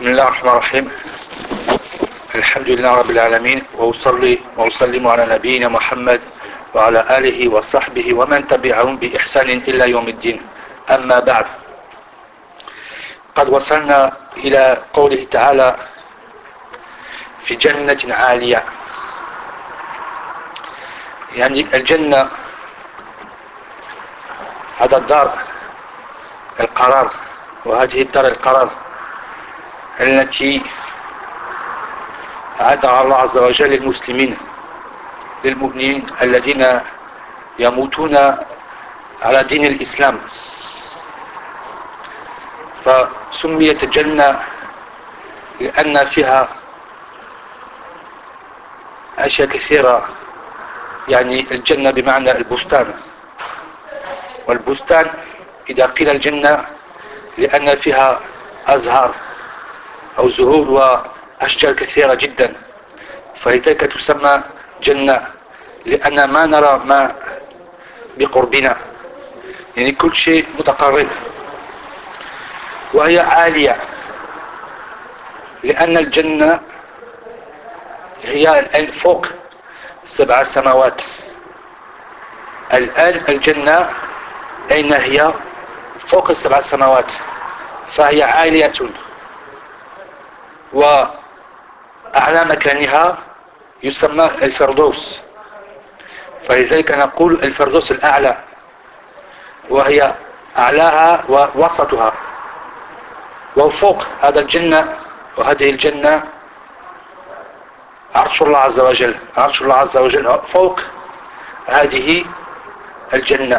بسم الله الرحمن الرحيم. الحمد لله رب العالمين، وأصلي وأسلم على نبينا محمد وعلى آله وصحبه ومن تبعهم بإحسان إلى يوم الدين. أما بعد، قد وصلنا إلى قوله تعالى في جنة عالية، يعني الجنة هذا الدار القرار، وهذه الدار القرار التي أعدها الله عز وجل للمسلمين، للمؤمنين الذين يموتون على دين الإسلام. فسميت الجنة لأن فيها أشياء كثيرة، يعني الجنة بمعنى البستان، والبستان إذا قيل الجنة لأن فيها أزهار أو زهور وأشجار كثيرة جدا، فلذلك تسمى جنة، لأن ما نرى ما بقربنا، يعني كل شيء متقرب. وهي عالية لأن الجنة هي الآن فوق 7 سماوات. الآن الجنة أين هي؟ فوق 7 سماوات، فهي عالية، وأعلى مكانها يسمى الفردوس، فلذلك نقول الفردوس الأعلى، وهي أعلاها ووسطها. وفوق هذا الجنة وهذه الجنة عرش الله عز وجل، عرش الله عز وجل فوق هذه الجنة،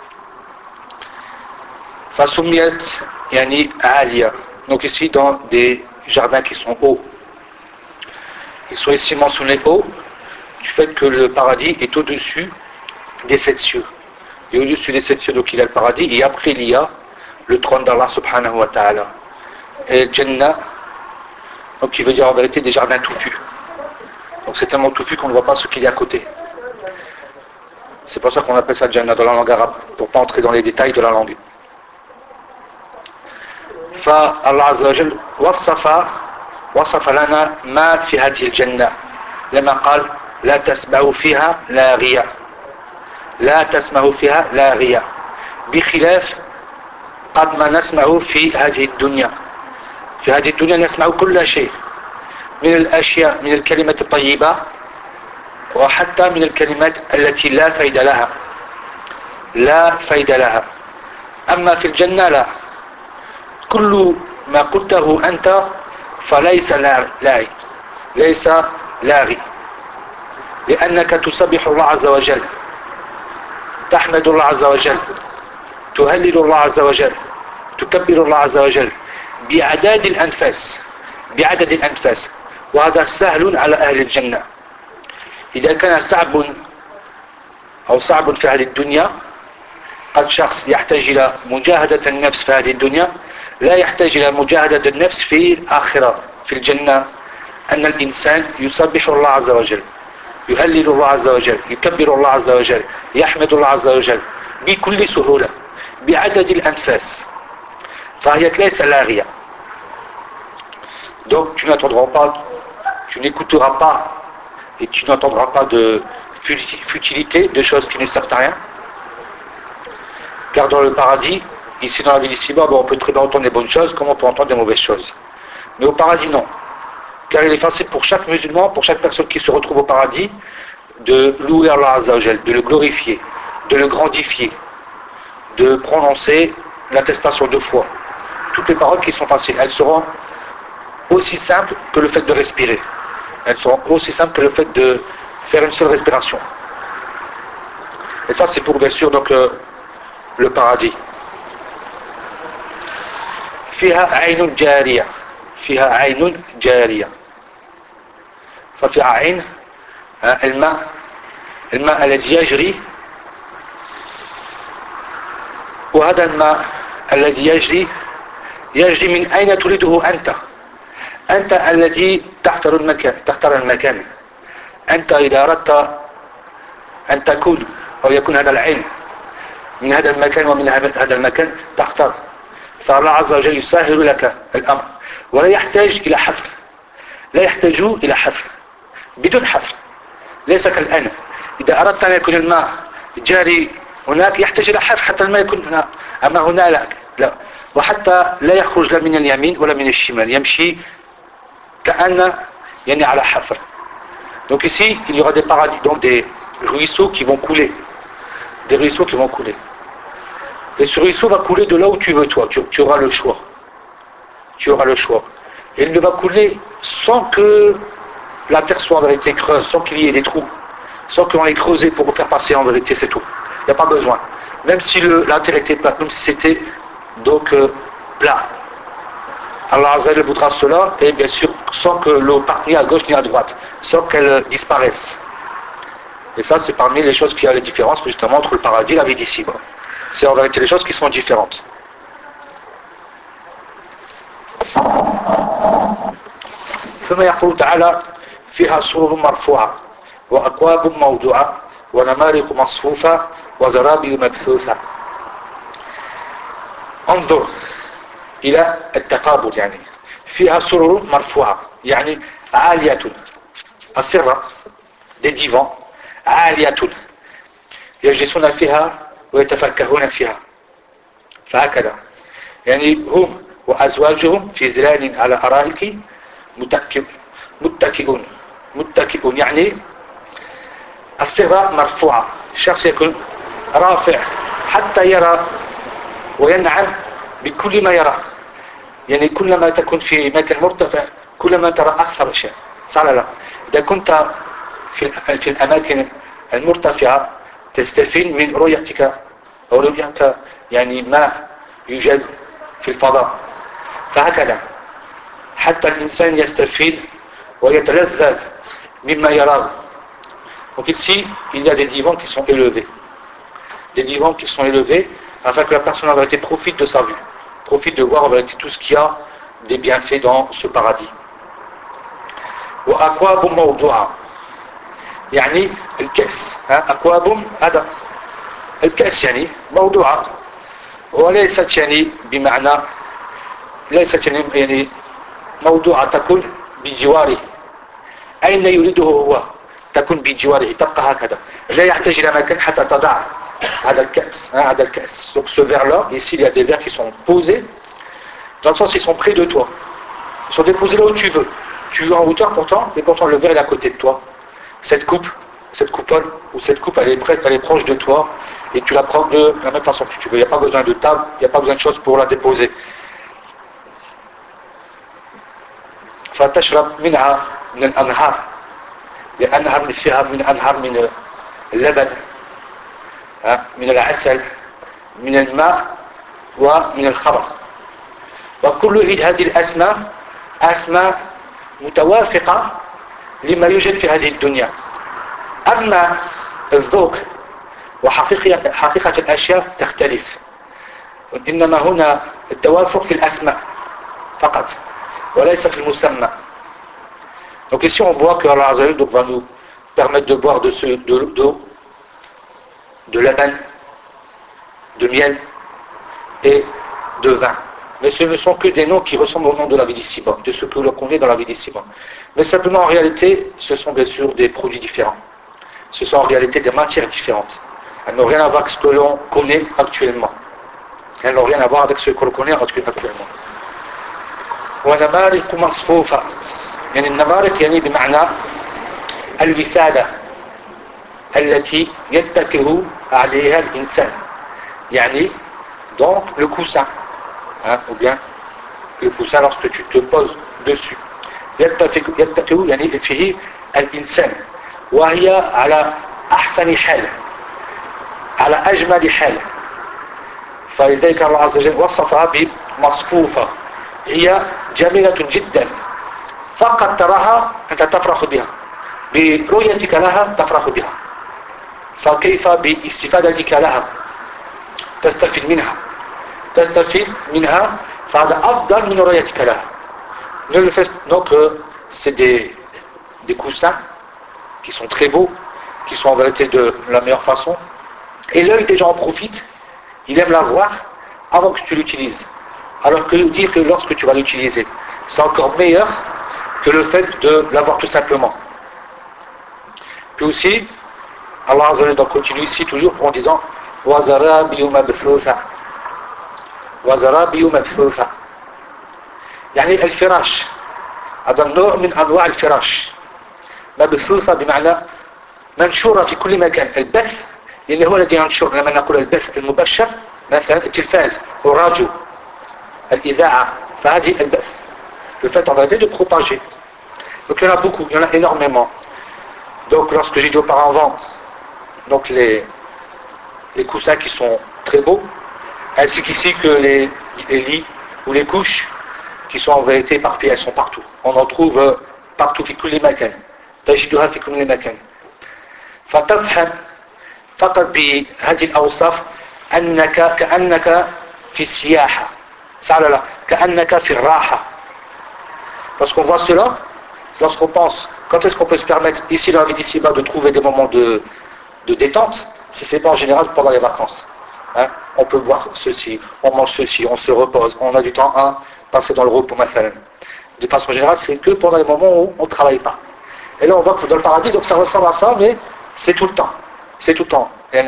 فسميت يعني عالية. Donc ici dans des jardins qui sont hauts, ils sont ici mentionnés hauts du fait que le paradis est au-dessus des 7 cieux. Et au-dessus des 7 cieux, donc il y a le paradis, et après il y a le trône d'Allah subhanahu wa ta'ala. Et Jannah, donc qui veut dire en vérité des jardins touffus. Donc c'est tellement touffu qu'on ne voit pas ce qu'il y a à côté. C'est pour ça qu'on appelle ça Jannah dans la langue arabe, pour ne pas entrer dans les détails de la langue. فالله عز وجل وصف لنا ما في هذه الجنة لما قال لا تسمعوا فيها لاغية، لا تسمعوا فيها لاغية، بخلاف قد ما نسمع في هذه الدنيا. في هذه الدنيا نسمع كل شيء من الأشياء، من الكلمات الطيبة وحتى من الكلمات التي لا فايدة لها، لا فايدة لها. أما في الجنة لا، كل ما قلته أنت فليس لاغي، ليس لاغي، لأنك تسبح الله عز وجل، تحمد الله عز وجل، تهلل الله عز وجل، تكبر الله عز وجل بعدد الأنفاس، بعدد الأنفاس، وهذا سهل على أهل الجنة. إذا كان صعب في هذه الدنيا، قد شخص يحتاج إلى مجاهدة النفس في هذه الدنيا، لا يحتاج إلى مجاهدة النفس في الآخرة في الجنة. أن الإنسان يسبح الله عز وجل، يهلل الله عز وجل، يكبر الله عز وجل، يحمد الله عز وجل بكل سهولة بعدد الأنفاس، فهي ليس لاغية. Donc tu n'entendras pas, tu n'écouteras pas et tu n'entendras pas de futilité, de choses qui ne servent à rien. Car dans le paradis, ici dans la vie d'ici-bas, on peut très bien entendre des bonnes choses comme on peut entendre des mauvaises choses. Mais au paradis, non. Car il est facile pour chaque musulman, pour chaque personne qui se retrouve au paradis, de louer Allah Azza wa Jal, de le glorifier, de le grandifier, de prononcer l'attestation de foi. Toutes les paroles qui sont faciles, elles seront aussi simples que le fait de respirer. Elles seront aussi simples que le fait de faire une seule respiration. Et ça, c'est pour bien sûr donc le paradis. فيها عين جارية، فيها عين جارية، ففيها عين الماء الذي يجري، وهذا الماء الذي يجري من أين تريده أنت الذي تختار المكان. أنت إذا أردت أن تكون أو يكون هذا العين من هذا المكان ومن هذا المكان تختار. فالله عز وجل يسهل لك الأمر ولا يحتاج إلى حفر، لا يحتاج إلى حفر، بدون حفر. ليس كالآن إذا أردت أن يكون الماء جاري هناك يحتاج إلى حفر حتى الماء يكون هنا، أما هنا لا. وحتى لا يخرج لا من اليمين ولا من الشمال، يمشي كأن يعني على حفر. Donc ici, il y aura des paradis, donc des ruisseaux qui vont couler. Des ruisseaux qui vont couler. Et ce ruisseau va couler de là où tu veux, toi. Tu auras le choix. Tu auras le choix. Et il ne va couler sans que la terre soit en vérité creuse, sans qu'il y ait des trous, sans qu'on ait creusé pour faire passer en vérité, c'est tout. Il n'y a pas besoin. Même si la terre était plate, même si c'était donc plat. Allah Azza wa Jalla voudra cela, et bien sûr, sans que l'eau parte ni à gauche ni à droite, sans qu'elle disparaisse. Et ça, c'est parmi les choses qui a les différences, justement, entre le paradis et la vie d'ici-bas. C'est en vérité les choses qui sont différentes. ثم يقول تعالى فيها سرر مرفوعة وأكواب موضوعة ونمارق مصفوفة وزرابي مبثوثة. انظر إلى التقابل، يعني فيها سرر مرفوعة يعني عالية، السرة des divans عالية يجلسون فيها ويتفكهون فيها، فهكذا يعني هم وأزواجهم في ظلال على أرائك متكئون يعني الصغة مرفوعة، الشخص يكون رافع حتى يرى وينعم بكل ما يرى، يعني كلما تكون في مكان مرتفع كلما ترى أكثر أشياء، صح لا؟ إذا كنت في الأماكن المرتفعة تستفيد من رؤيتك أو رؤيتك يعني ما يوجد في الفضاء، فهكذا حتى الإنسان يستفيد ويتلذذ مما يراه. Donc ici, il y a des divans qui sont élevés. Des divans qui sont élevés afin que la personne en vérité profite de sa vue, profite de voir en vérité tout ce qu'il y a des bienfaits dans ce paradis. وأكواب موضوعة يعني الكأس، أكواب هذا الكأس يعني موضوعة، وليست يعني بمعنى ليست يعني موضوعة تكون بجواره، أين يريده هو تكون بجواره، تبقى هكذا، لا يحتاج إلى مكان حتى تضع هذا الكأس. هذا الكأس. Donc ce verre-là, ici il y a des verres qui sont posés, dans le sens ils sont près de toi, ils sont déposés là où tu veux. Tu es en hauteur pourtant, et pourtant le verre est à côté de toi. Cette coupe, cette coupole, ou cette coupe elle est proche de toi, et tu la prends de la même façon que tu veux. Il n'y a pas besoin de table, il n'y a pas besoin de choses pour la déposer. فتشرب منها من الأنهار، لأنهار فيها من أنهار من اللبن، من العسل، من الماء ومن الخمر. وكل هذه الأسماء أسماء متوافقة لما يوجد في هذه الدنيا. أما الذوق وحقيقة الأشياء تختلف، إنما هنا التوافق في الأسماء فقط وليس في المسمى. Donc ici on voit que Allah Azza wa Jalla va nous permettre de boire d'eau, de laban, de miel et de vin. Mais ce ne sont que des noms qui ressemblent au nom de la vie d'ici-bas, de ce que l'on connaît dans la vie d'ici-bas. Mais simplement en réalité, ce sont bien sûr des produits différents. Ce sont en réalité des matières différentes. Elles n'ont rien à voir avec ce que l'on connaît actuellement. Elles n'ont rien à voir avec ce que l'on connaît actuellement. ونمارق مصفوفة يعني النمارق يعني بمعنى الوسادة التي يتكئ عليها الإنسان، يعني donc le coussin, ou bien le coussin lorsque tu te poses dessus. يتكئ يعني فيه الإنسان وهي على أحسن حال، على أجمل حال. فلذلك الله عز وجل وصفها بمصفوفة، هي جميلة جدا، فقط تراها أنت تفرح بها، برؤيتك لها تفرح بها، فكيف باستفادتك لها تستفيد منها فهذا أفضل من رؤيتك لها. Donc c'est des coussins qui sont très beaux, qui sont en vérité de la meilleure façon, et l'œil des gens en profite, il aime la voir avant que tu l'utilises. Alors que dire que lorsque tu vas l'utiliser, c'est encore meilleur que le fait de l'avoir tout simplement. Puis aussi, Allah Azza wa Jalla continue ici toujours en disant وَزَرَابِيُّ مَبْثُوثًا وَزَرَابِيُّ مَبْثُوثًا يعني الفراش هذا النوع من أنواع الفراش مبثوثة بمعنى منشورة في كل مكان. البث اللي هو الذي ينشر، لما نقول البث المبشر مثلا التلفاز والراديو الإذاعة، فهذه البث le fait en réalité de propager. Donc il y en a beaucoup, il y en a énormément. Donc lorsque j'ai dit auparavant donc les coussins qui sont très beaux, ainsi qu'ici que les lits ou les couches qui sont en vérité éparpillées, elles sont partout. On en trouve partout في كل مكان. تجدها في كل مكان. فتفهم فقط بهذه الأوصاف أنك كأنك في السياحة. لا كأنك في الراحة. Lorsqu'on voit cela, lorsqu'on pense, quand est-ce qu'on peut se permettre ici dans la vie d'ici-bas de trouver des moments de détente, si ce n'est pas en général pendant les vacances. Hein? On peut boire ceci, on mange ceci, on se repose, on a du temps à passer dans le repos, de façon générale, c'est que pendant les moments où on ne travaille pas. Et là on voit que dans le paradis, donc ça ressemble à ça, mais c'est tout le temps. C'est tout le temps. Il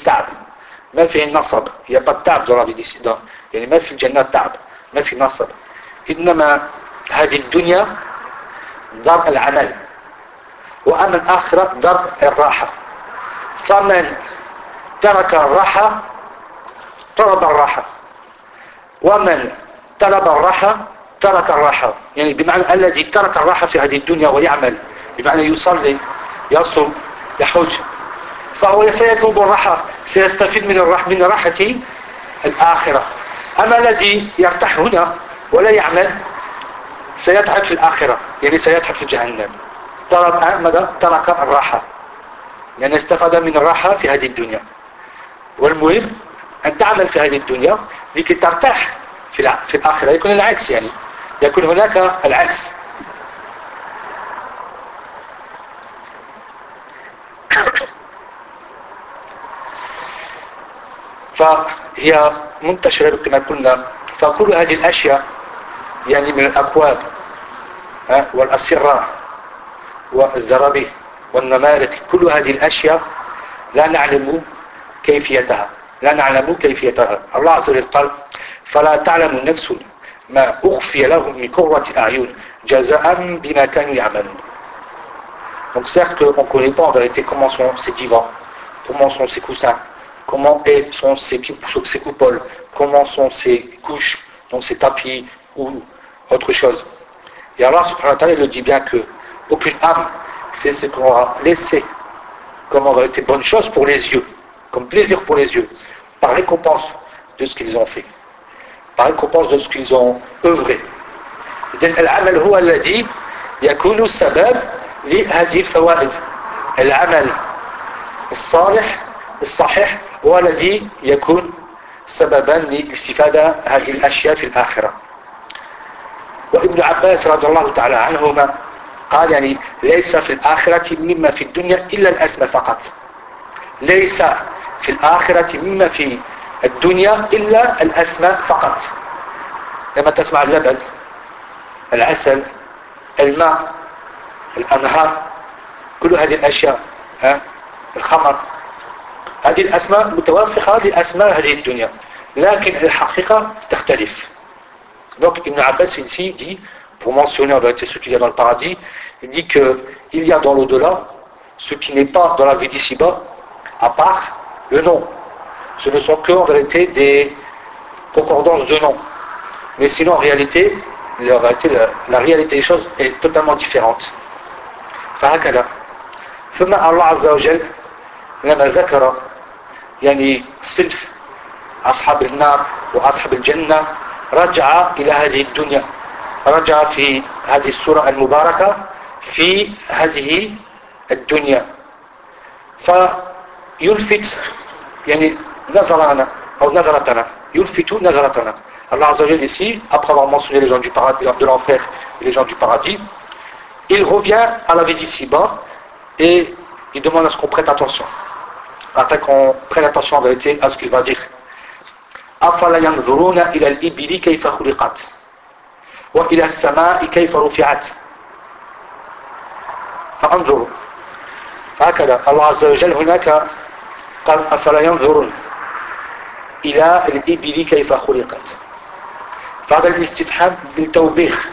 n'y a pas de table dans la vie d'ici. Il y a في الجنة تاب ما في نصب. إنما هذه الدنيا دار العمل وأما الآخرة دار الراحة. فمن ترك الراحة طلب الراحة ومن طلب الراحة ترك الراحة. يعني بمعنى الذي ترك الراحة في هذه الدنيا ويعمل بمعنى يصلي يصوم يحج فهو سيطلب الراحة سيستفيد من راحة الآخرة. أما الذي يرتاح هنا ولا يعمل سيتعب في الآخرة، يعني سيتعب في جهنم. ماذا؟ ترك الراحة، يعني استفاد من الراحة في هذه الدنيا. والمهم أن تعمل في هذه الدنيا لكي ترتاح في الآخرة. يكون العكس، يعني يكون هناك العكس. فهي منتشرة كما قلنا. فكل هذه الأشياء يعني من الأكواب والأسرة والزرابي والنمارق، كل هذه الأشياء لا نعلم كيفيتها. الله عز وجل قال فلا تعلم نفس ما أخفي لهم من قرة أعين جزاء بما كانوا يعملون. Donc certes on ne connaît pas en vérité comment sont ces divans, comment sont ces coussins, comment sont ces coupoles, comment sont ces couches, donc ces tapis ou autre chose. Et Allah subhanahu wa ta'ala le dit bien que aucune âme c'est ce qu'on aura laissé comme en réalité bonne chose pour les yeux, comme plaisir pour les yeux, par récompense de ce qu'ils ont fait, par récompense de ce qu'ils ont œuvré. العمل هو الذي يكون السبب لهذه الفوائد. العمل الصالح الصحيح هو الذي يكون سببا لاستفادة هذه الأشياء في الآخرة. وابن عباس رضي الله تعالى عنهما قال يعني ليس في الآخرة مما في الدنيا إلا الأسمى فقط. ليس في الآخرة مما في الدنيا إلا الأسمى فقط. لما تسمع اللبن، العسل، الماء، الأنهار، كل هذه الأشياء، الخمر، هذه الأسماء متوافقة لأسماء هذه الدنيا، لكن الحقيقة تختلف. Donc Ibn Abbas ici dit, pour mentionner en vérité ce qu'il y a dans le paradis, il dit qu'il y a dans l'au-delà ce qui n'est pas dans la vie d'ici-bas, à part le nom. Ce ne sont que en vérité des concordances de noms. Mais sinon en réalité, la réalité des choses est totalement différente. فهكذا ثم الله عز وجل لما ذكر يعني صنف أصحاب النار وأصحاب الجنة رجع إلى هذه الدنيا، رجع في هذه السورة المباركة في هذه الدنيا فيلفت يعني نظرنا أو نظرتنا، يلفت نظرتنا. Allah Azza wa Jalla ici, après avoir mentionné les gens du paradis, de l'enfer et les gens du paradis, il revient à la vie d'ici-bas et il demande à ce qu'on prête attention, afin qu'on prenne attention en vérité à ce qu'il va dire. أفلا ينظرون إلى الإبل كيف خلقت وإلى السماء كيف رفعت فانظروا. هكذا الله عز وجل هناك قال أفلا ينظرون إلى الإبل كيف خلقت. فهذا الاستفهام بالتوبيخ،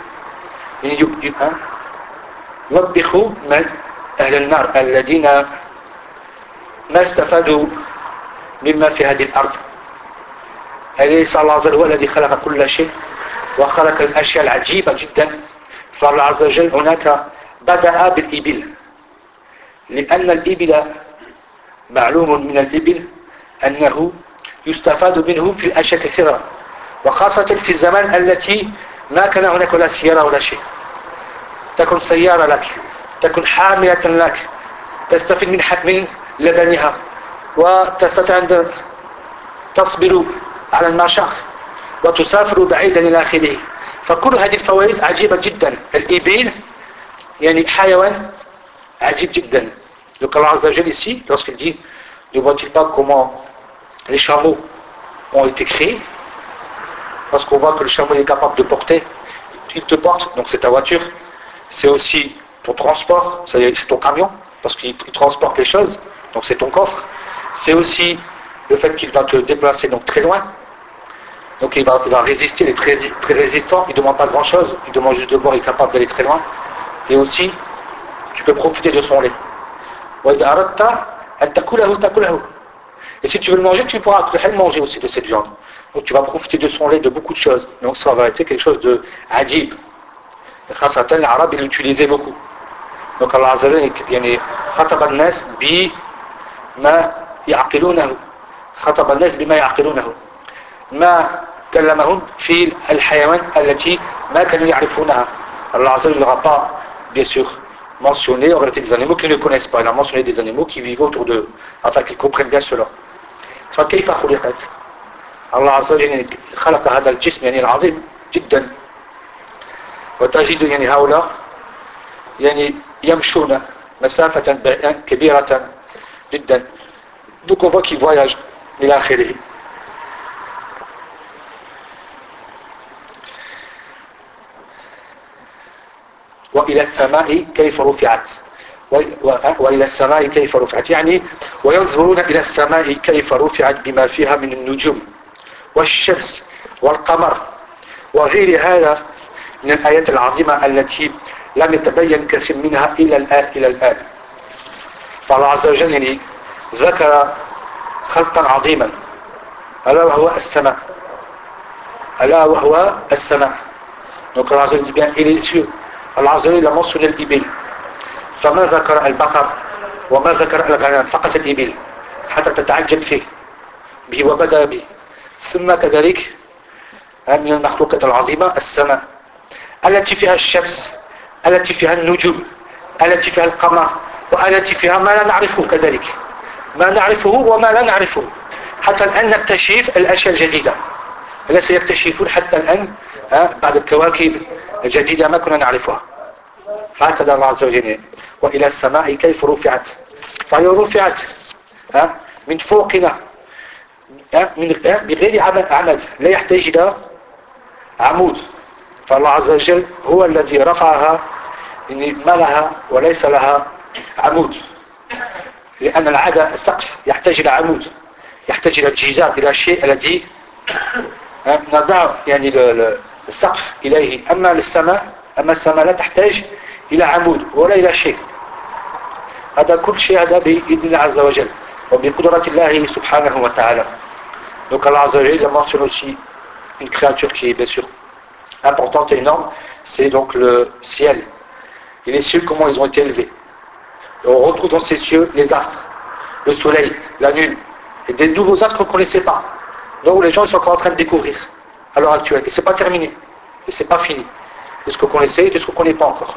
يوبخ من أهل النار الذين ما استفادوا مما في هذه الأرض. أليس الله عز وجل هو الذي خلق كل شيء وخلق الأشياء العجيبة جدا؟ فالله عز وجل هناك بدأ بالإبل، لأن الإبل معلوم من الإبل أنه يستفاد منه في الأشياء كثيرة، وخاصة في الزمان التي ما كان هناك ولا سيارة ولا شيء. تكون سيارة لك، تكون حاملة لك، تستفيد من لبنها، وتستطيع أن تصبر على المشاق وتسافر بعيدا إلى آخره. فكل هذه الفوائد عجيبة جدا. الإبل يعني حيوان عجيب جدا. Donc Allah Azza wa Jalla ici, lorsqu'il dit ne voit-il pas comment les chameaux ont été créés, parce qu'on voit que le chameau est capable de porter, il te porte, donc c'est ta voiture, c'est aussi ton transport, c'est ton camion, parce qu'il transporte les choses, donc c'est ton coffre, c'est aussi le fait qu'il va te déplacer donc très loin, donc il va résister, il est très résistant, il ne demande pas grand chose, il demande juste de boire, il est capable d'aller très loin, et aussi tu peux profiter de son lait. Et si tu veux le manger, tu pourras le manger aussi de cette viande. Donc tu vas profiter de son lait, de beaucoup de choses. Donc ça va être quelque chose de adib. Les Arabes, ils l'utilisaient beaucoup. Donc Allah Azza wa Jalla خطب الناس بما يعقلونه خطب الناس بما يعقلونه ما كلمهم في الحيوان التي ما كانوا يعرفونها. Allah Azza wa Jalla n'aura pas bien sûr mentionné en réalité des animaux qu'ils ne connaissent pas. Il a mentionné des animaux qui vivent autour d'eux afin qu'ils comprennent bien cela. فكيف خلقت الله عز وجل خلق هذا الجسم يعني العظيم جدا، وتجد يعني هؤلاء يعني يمشون مسافة كبيرة جدا. Donc on voit qu'ils voyagent إلى آخره. وإلى السماء كيف رفعت وإلى السماء كيف رفعت يعني وينظرون إلى السماء كيف رفعت بما فيها من النجوم والشمس والقمر وغير هذا من الآيات العظيمة التي لم يتبين كثير منها إلى الآن. فالله عز وجل يعني ذكر خلقا عظيما ألا وهو السماء. Donc Allah عز وجل dit bien et les cieux. Allah عز وجل a mentionné الإبل فما ذكر البقر وما ذكر الغنم فقط الإبل حتى تتعجب فيه به وبدأ به. ثم كذلك من المخلوقات العظيمة السماء التي فيها الشمس التي فيها النجوم التي فيها القمر والتي فيها ما لا نعرفه كذلك ما نعرفه وما لا نعرفه. حتى الآن نكتشف الأشياء الجديدة التي سيكتشفون حتى الآن بعد الكواكب الجديدة ما كنا نعرفها. فهكذا الله عز وجل وإلى السماء كيف رفعت فهي رفعت من فوقنا بغير عمد لا يحتاج إلى عمود. فالله عز وجل هو الذي رفعها ما لها وليس لها عمود، لأن العادة السقف يحتاج إلى عمود، يحتاج إلى جدار، إلى شيء الذي نضع يعني السقف إليه. أما السماء لا تحتاج إلى عمود ولا إلى شيء. هذا كل شيء هذا بإذن الله عز وجل وبقدرة الله سبحانه وتعالى. Donc Allah Azza wa Jalla mentionne aussi une créature qui est bien sûr importante et énorme, c'est donc le ciel. Et les cieux, comment ils ont été élevés. Et on retrouve dans ces cieux les astres, le soleil, la lune, et des nouveaux astres qu'on ne connaissait pas. Donc les gens sont encore en train de découvrir à l'heure actuelle. Et c'est pas terminé, et c'est pas fini. De ce qu'on connaissait et de ce qu'on ne connaît pas encore.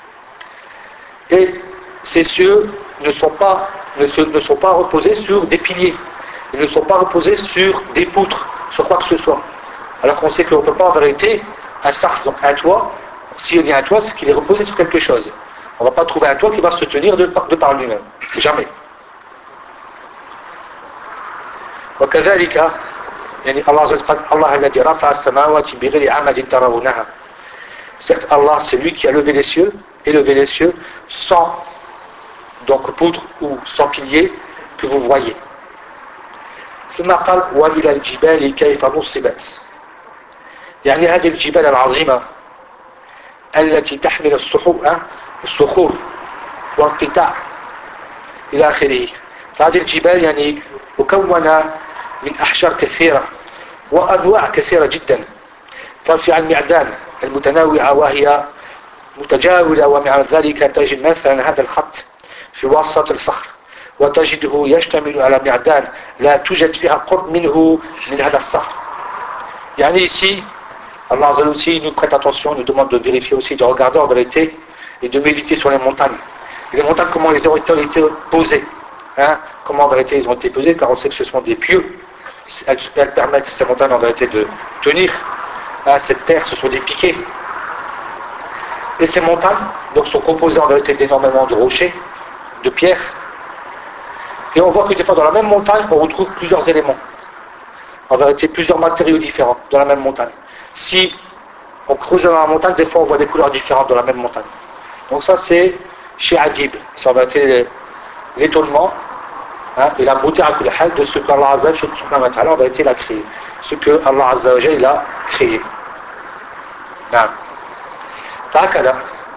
Et ces cieux ne sont pas reposés sur des piliers. Ils ne sont pas reposés sur des poutres, sur quoi que ce soit. Alors qu'on sait qu'on ne peut pas en vérité un sarf, donc un toit, s'il y a un toit, c'est qu'il est reposé sur quelque chose. On ne va pas trouver un toit qui va se tenir de par lui-même. Jamais. وكذلك يعني Allah Azza wa Jalla, Allah الذي رفع السماوات بغير عمد ترونها. Certes, Allah, c'est lui qui a levé les cieux, élevé les cieux, sans donc poutre ou sans pilier que vous voyez. ثم قال وإلى الجبال كيف نصبت. يعني هذه الجبال العظيمة التي تحمل الصخور والقطاع إلى آخره. فهذه الجبال يعني مكونة من أحجار كثيرة وأنواع كثيرة جدا. ترفع المعدان المتنوعة وهي متجاولة، ومع ذلك تجد مثلا هذا الخط في وسط الصخر وتجده يشتمل على معدان لا توجد فيها قرب منه من هذا الصخر. يعني ici, Allah Azza wa Jalla nous prête attention, nous demande de vérifier aussi, de regarder en vérité et de méditer sur les montagnes. Et les montagnes, comment elles ont été posées, hein? Comment en vérité ils ont été posées, car on sait que ce sont des pieux. Elles permettent, ces montagnes en vérité, de tenir. Hein, cette terre, ce sont des piquets. Et ces montagnes donc, sont composées en vérité d'énormément de rochers, de pierres. Et on voit que des fois dans la même montagne, on retrouve plusieurs éléments. En vérité, plusieurs matériaux différents dans la même montagne. Si on creuse dans la montagne, des fois on voit des couleurs différentes dans la même montagne. Donc ça c'est chez Adib. C'est en vérité l'étonnement, hein, et la beauté de ce qu'Allah Azza wa Jalla en vérité l'a créé. Ce que Allah Azza wa Jalla a créé. نعم. فهكذا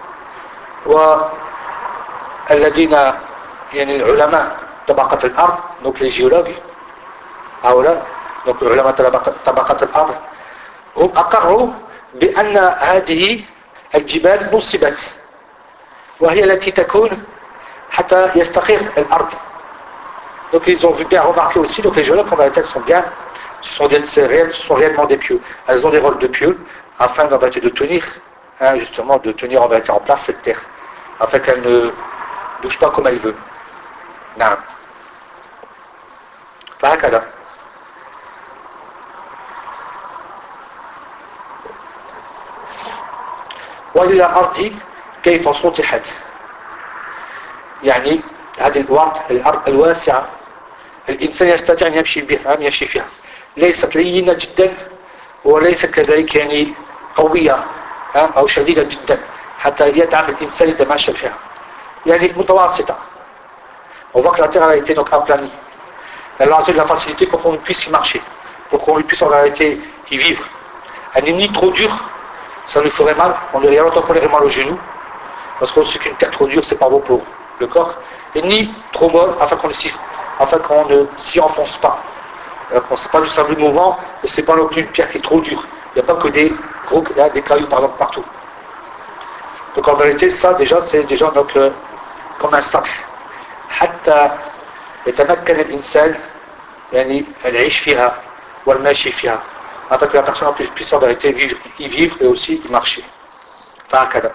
والذين يعني العلماء طبقة الأرض donc les géologues هؤلاء donc العلماء طبقة الأرض هم أقروا بأن هذه الجبال نصبت وهي التي تكون حتى يستقر الأرض. Donc ils ont bien remarqué aussi, donc les géologues en vérité sont bien, ce sont réellement des pieux. Elles ont des rôles de pieux afin en vérité de tenir, hein, justement de tenir en vérité en place cette terre, afin qu'elle ne bouge pas comme elle veut. نعم. فهكذا. وإلى الأرض كيف سطحت. يعني هذه الأرض الواسعة الإنسان يستطيع أن يمشي فيها. ليست لينة جدا وليست كذلك يعني قوية أو شديدة جدا حتى يتعب الإنسان إذا ماشى فيها. يعني متوسطة. On voit que la terre a été donc aplanie. Elle a la facilité pour qu'on puisse y marcher, pour qu'on puisse en réalité y vivre. Elle n'est ni trop dure, ça nous ferait mal, on aurait longtemps qu'on aurait mal aux genoux, parce qu'on sait qu'une terre trop dure, c'est pas bon pour le corps, et ni trop molle, afin qu'on ne s'y enfonce pas. C'est pas du sable mouvant, et c'est pas non plus une pierre qui est trop dure. Il n'y a pas que des cailloux par exemple partout. Donc en vérité, ça déjà, c'est déjà donc, comme un sac. حتى يتمكن الإنسان يعني العيش فيها والماشي فيها afin que la personne puisse en vérité y vivre et aussi y marcher. فهكذا.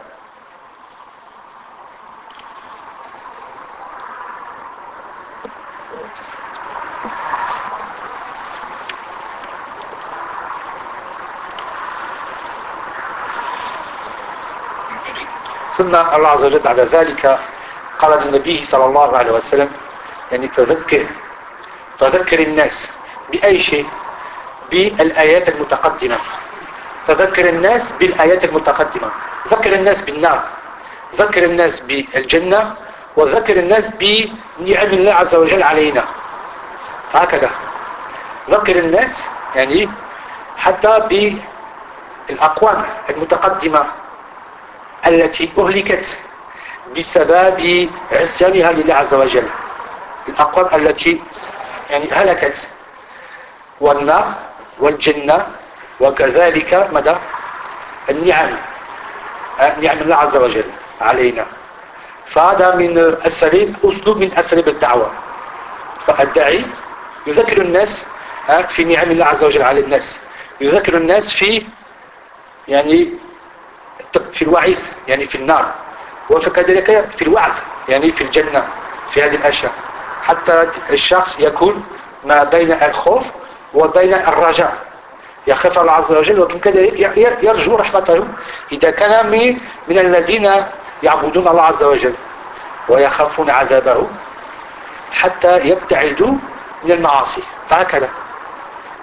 ثم الله عز وجل بعد ذلك قال للنبي صلى الله عليه وسلم يعني فذكر الناس بأي شيء بالآيات المتقدمة. فذكر الناس بالآيات المتقدمة. ذكر الناس بالنار، ذكر الناس بالجنة، وذكر الناس بنعم الله عز وجل علينا. هكذا ذكر الناس يعني حتى بالأقوام المتقدمة التي أهلكت بسبب عصيانها لله عز وجل. الأقوام التي يعني هلكت، والنار والجنة، وكذلك مدى النعم، نعم الله عز وجل علينا. فهذا من أسلوب من أساليب الدعوة. فالداعي يذكر الناس في نعم الله عز وجل على الناس، يذكر الناس في يعني في الوعيد يعني في النار، وكذلك في الوعد يعني في الجنة، في هذه الأشياء، حتى الشخص يكون ما بين الخوف وبين الرجاء، يخاف الله عز وجل وكذلك يرجو رحمته إذا كان من الذين يعبدون الله عز وجل ويخافون عذابه حتى يبتعدوا من المعاصي. فهكذا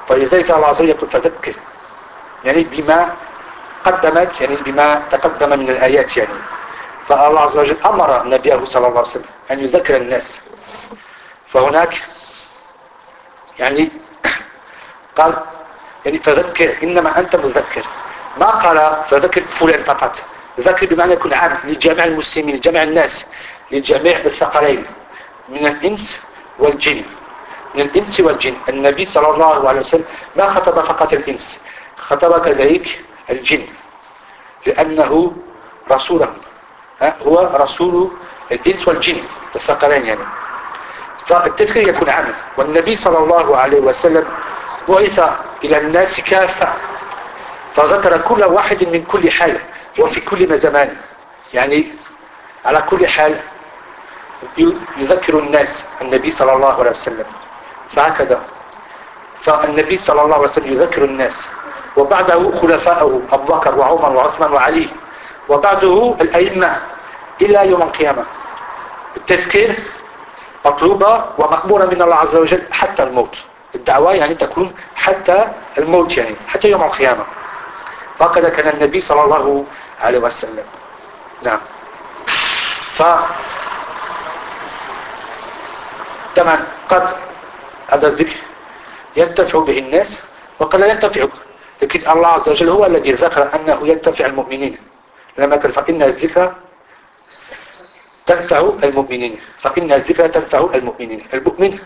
فلذلك الله عز وجل يقول فذكر يعني بما قدمت يعني بما تقدم من الآيات يعني. فالله عز وجل أمر نبيه صلى الله عليه وسلم أن يذكر الناس. فهناك يعني قال يعني فذكر إنما أنت مذكر، ما قال فذكر فلان فقط، ذكر بمعنى يكون عام لجميع المسلمين لجميع الناس لجميع الثقلين من الإنس والجن. من الإنس والجن النبي صلى الله عليه وسلم ما خطب فقط الإنس، خطب كذلك الجن لأنه رسولهم، هو رسول الإنس والجن الثقلين يعني. فالتذكير يكون عام. والنبي صلى الله عليه وسلم بعث إلى الناس كافة، فذكر كل واحد من كل حال وفي كل زمان يعني على كل حال يذكر الناس النبي صلى الله عليه وسلم. فهكذا فالنبي صلى الله عليه وسلم يذكر الناس، وبعده خلفاءه أبو بكر وعمر وعثمان وعلي، وبعده الأئمة إلى يوم القيامة. التذكير مطلوبة ومأمورة من الله عز وجل حتى الموت. الدعوة يعني تكون حتى الموت يعني حتى يوم القيامة. وهكذا كان النبي صلى الله عليه وسلم. نعم. طبعا قد هذا الذكر ينتفع به الناس وقد لا ينتفع، لكن الله عز وجل هو الذي ذكر أنه ينتفع المؤمنين لما قال فإن الذكر تنفع المؤمنين، فإن الذكر تنفع المؤمنين. المؤمن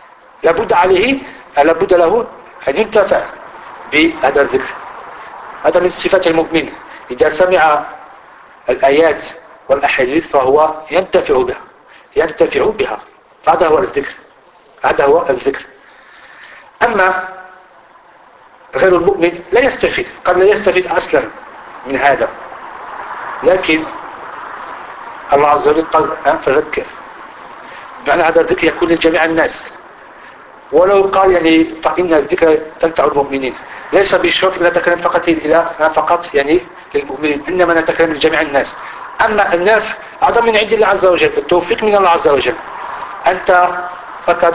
لابد له أن ينتفع بهذا الذكر. هذا من صفات المؤمن، إذا سمع الآيات والأحاديث فهو ينتفع بها. فهذا هو الذكر، هذا هو الذكر. أما غير المؤمن لا يستفيد، قد لا يستفيد أصلا من هذا، لكن الله عز وجل قال فذكر، معنى هذا الذكر يكون لجميع الناس. ولو قال يعني فإن الذكر تنفع المؤمنين، ليس بالشرط نتكلم فقط يعني للمؤمنين، إنما نتكلم لجميع الناس. أما النفع هذا من عند الله عز وجل، التوفيق من الله عز وجل. أنت فقط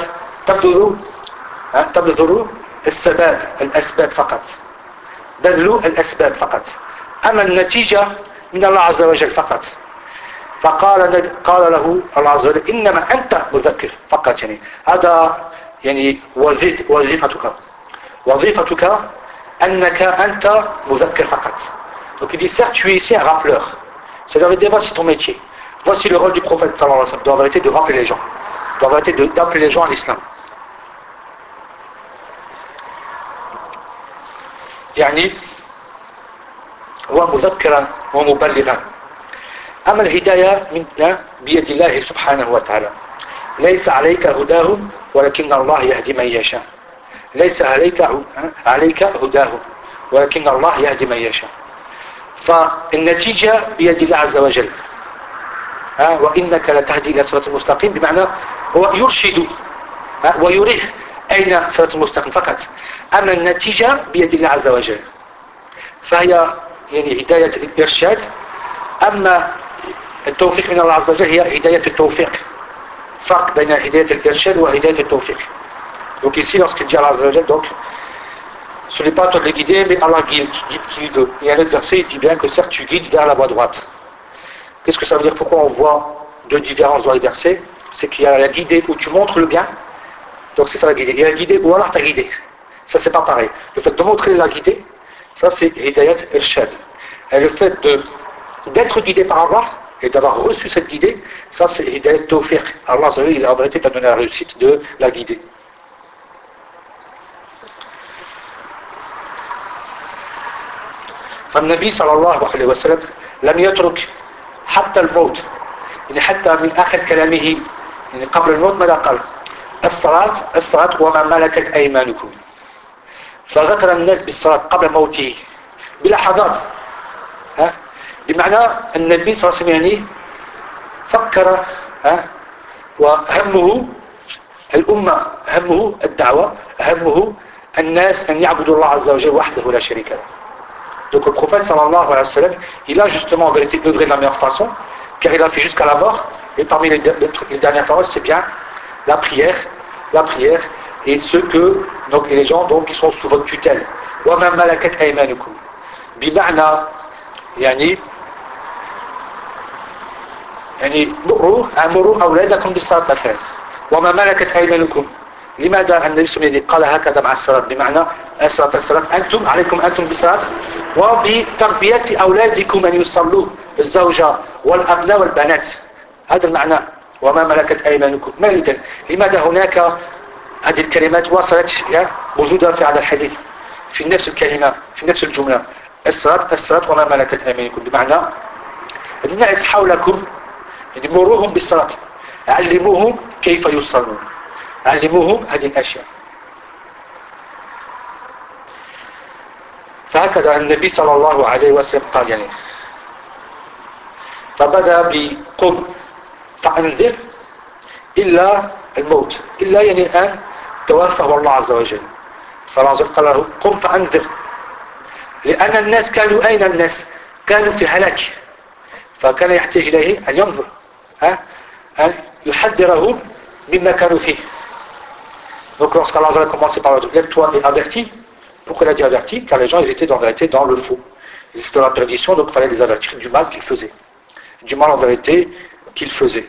تبذل الأسباب فقط، بذلوا الأسباب فقط، أما النتيجة من الله عز وجل فقط. فقال له الله عز وجل إنما أنت مذكر فقط يعني. هذا يعني وظيفتك أنك أنت مذكر فقط. Donc il dit certes tu es ici un rappeleur, c'est-à-dire voici ton métier, voici le rôle du prophète sallallahu alayhi wa sallam, doit arrêter de rappeler les gens, doit arrêter d'appeler les gens à l'islam. يعني هو مذكرا ومبلغا. أما الهداية بيد الله سبحانه وتعالى، ليس عليك هداهم ولكن الله يهدي من يشاء. ليس عليك هداهم ولكن الله يهدي من يشاء. فالنتيجة بيد الله عز وجل. وإنك لتهدي إلى صراط المستقيم، بمعنى هو يرشد ويريه أين صراط المستقيم فقط. أما النتيجة بيد الله عز وجل، فهي يعني هداية الإرشاد. أما التوفيق من الله عز وجل هي هداية التوفيق. فرق بين هداية الإرشاد وهداية التوفيق. Donc ici, lorsqu'il dit à Allah Azza wa Jal, donc, ce n'est pas toi de les guider, mais Allah guide qui veut. Et un autre verset, il dit bien que certes tu guides vers la voie droite. Qu'est-ce que ça veut dire? Pourquoi on voit deux différences dans les versets? C'est qu'il y a la guidée où tu montres le bien, donc c'est ça la guidée. Il y a la guidée où Allah t'a guidé. Ça c'est pas pareil. Le fait de montrer la guidée, ça c'est Hidayat Irshad. Et le fait d'être guidé par Allah et d'avoir reçu cette guidée, ça c'est Hidayat Tawfiq. Allah Azza wa Jal, il a en vérité t'a donné la réussite de la guidée. فالنبي صلى الله عليه وسلم لم يترك حتى الموت، يعني حتى من آخر كلامه يعني قبل الموت ماذا قال؟ الصلاة وما ملكت أيمانكم. فذكر الناس بالصلاة قبل موته بلحظات. بمعنى النبي صلى الله عليه وسلم يعني فكر وهمه الأمة، همه الدعوة، همه الناس أن يعبدوا الله عز وجل وحده لا شريك له. Donc le prophète sallallahu alayhi wa sallam, il a justement en vérité œuvré de la meilleure façon, car il a fait jusqu'à la mort, et parmi les dernières paroles, c'est bien la prière, et donc et les gens donc qui sont sous votre tutelle. وَمَا مَلَكَتْ أَيْمَانُكُمْ بمعنى يعني مروا أولادكم بالصلاة مثلا. وما ملكت أيمانكم لماذا النبي صلى الله عليه وسلم قال هكذا مع الصلاة بمعنى الصلاة أنتم عليكم أنتم بالصلاة وبتربية أولادكم أن يصلوا الزوجة والأبناء والبنات. هذا المعنى وما ملكت أيمانكم. لماذا هناك هذه الكلمات وصلت موجودة في هذا الحديث في نفس الكلمة في نفس الجملة الصلاة وما ملكت أيمانكم بمعنى الناس حولكم مروهم بالصلاة علموهم كيف يصلون علموهم هذه الأشياء. فهكذا النبي صلى الله عليه وسلم قال فبدأ بقم فأنذر إلا الموت إلا الآن توفاه الله عز وجل. فالرسول قال له قم فأنذر لأن الناس كانوا أين الناس كانوا في هلاك فكان يحتاج إليه أن ينظر أن يحذرهم مما كانوا فيه. Donc lorsqu'Allah a commencé par leur dire lève-toi et avertis, pourquoi il a dit avertis? Car les gens ils étaient en vérité dans le faux. Ils étaient dans la perdition, donc il fallait les avertir du mal qu'ils faisaient. Du mal en vérité qu'ils faisaient.